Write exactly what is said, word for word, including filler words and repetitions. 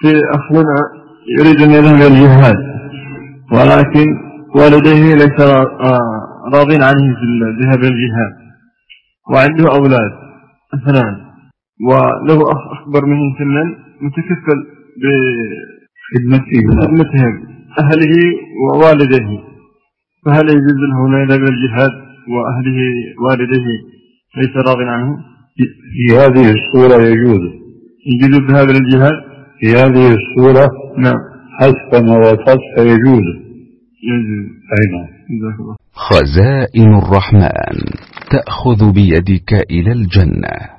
في أخونا يريد أن يذهب إلى الجهاد، ولكن والديه ليس راضين عنه في الذهاب إلى الجهاد، وعنده أولاد اثنان، وله أخ أكبر منه سنا متكفل بخدمتهم أهله ووالديه، فهل يجوز له أن يذهب إلى الجهاد وأهله والديه ليس راض عنه؟ في هذه الصورة يجوز يجوز الذهاب إلى الجهاد في هذه الصورة. نعم، حسب ما وصفت فيجوز. يجوز. أي نعم. خزائن الرحمن تأخذ بيدك إلى الجنة.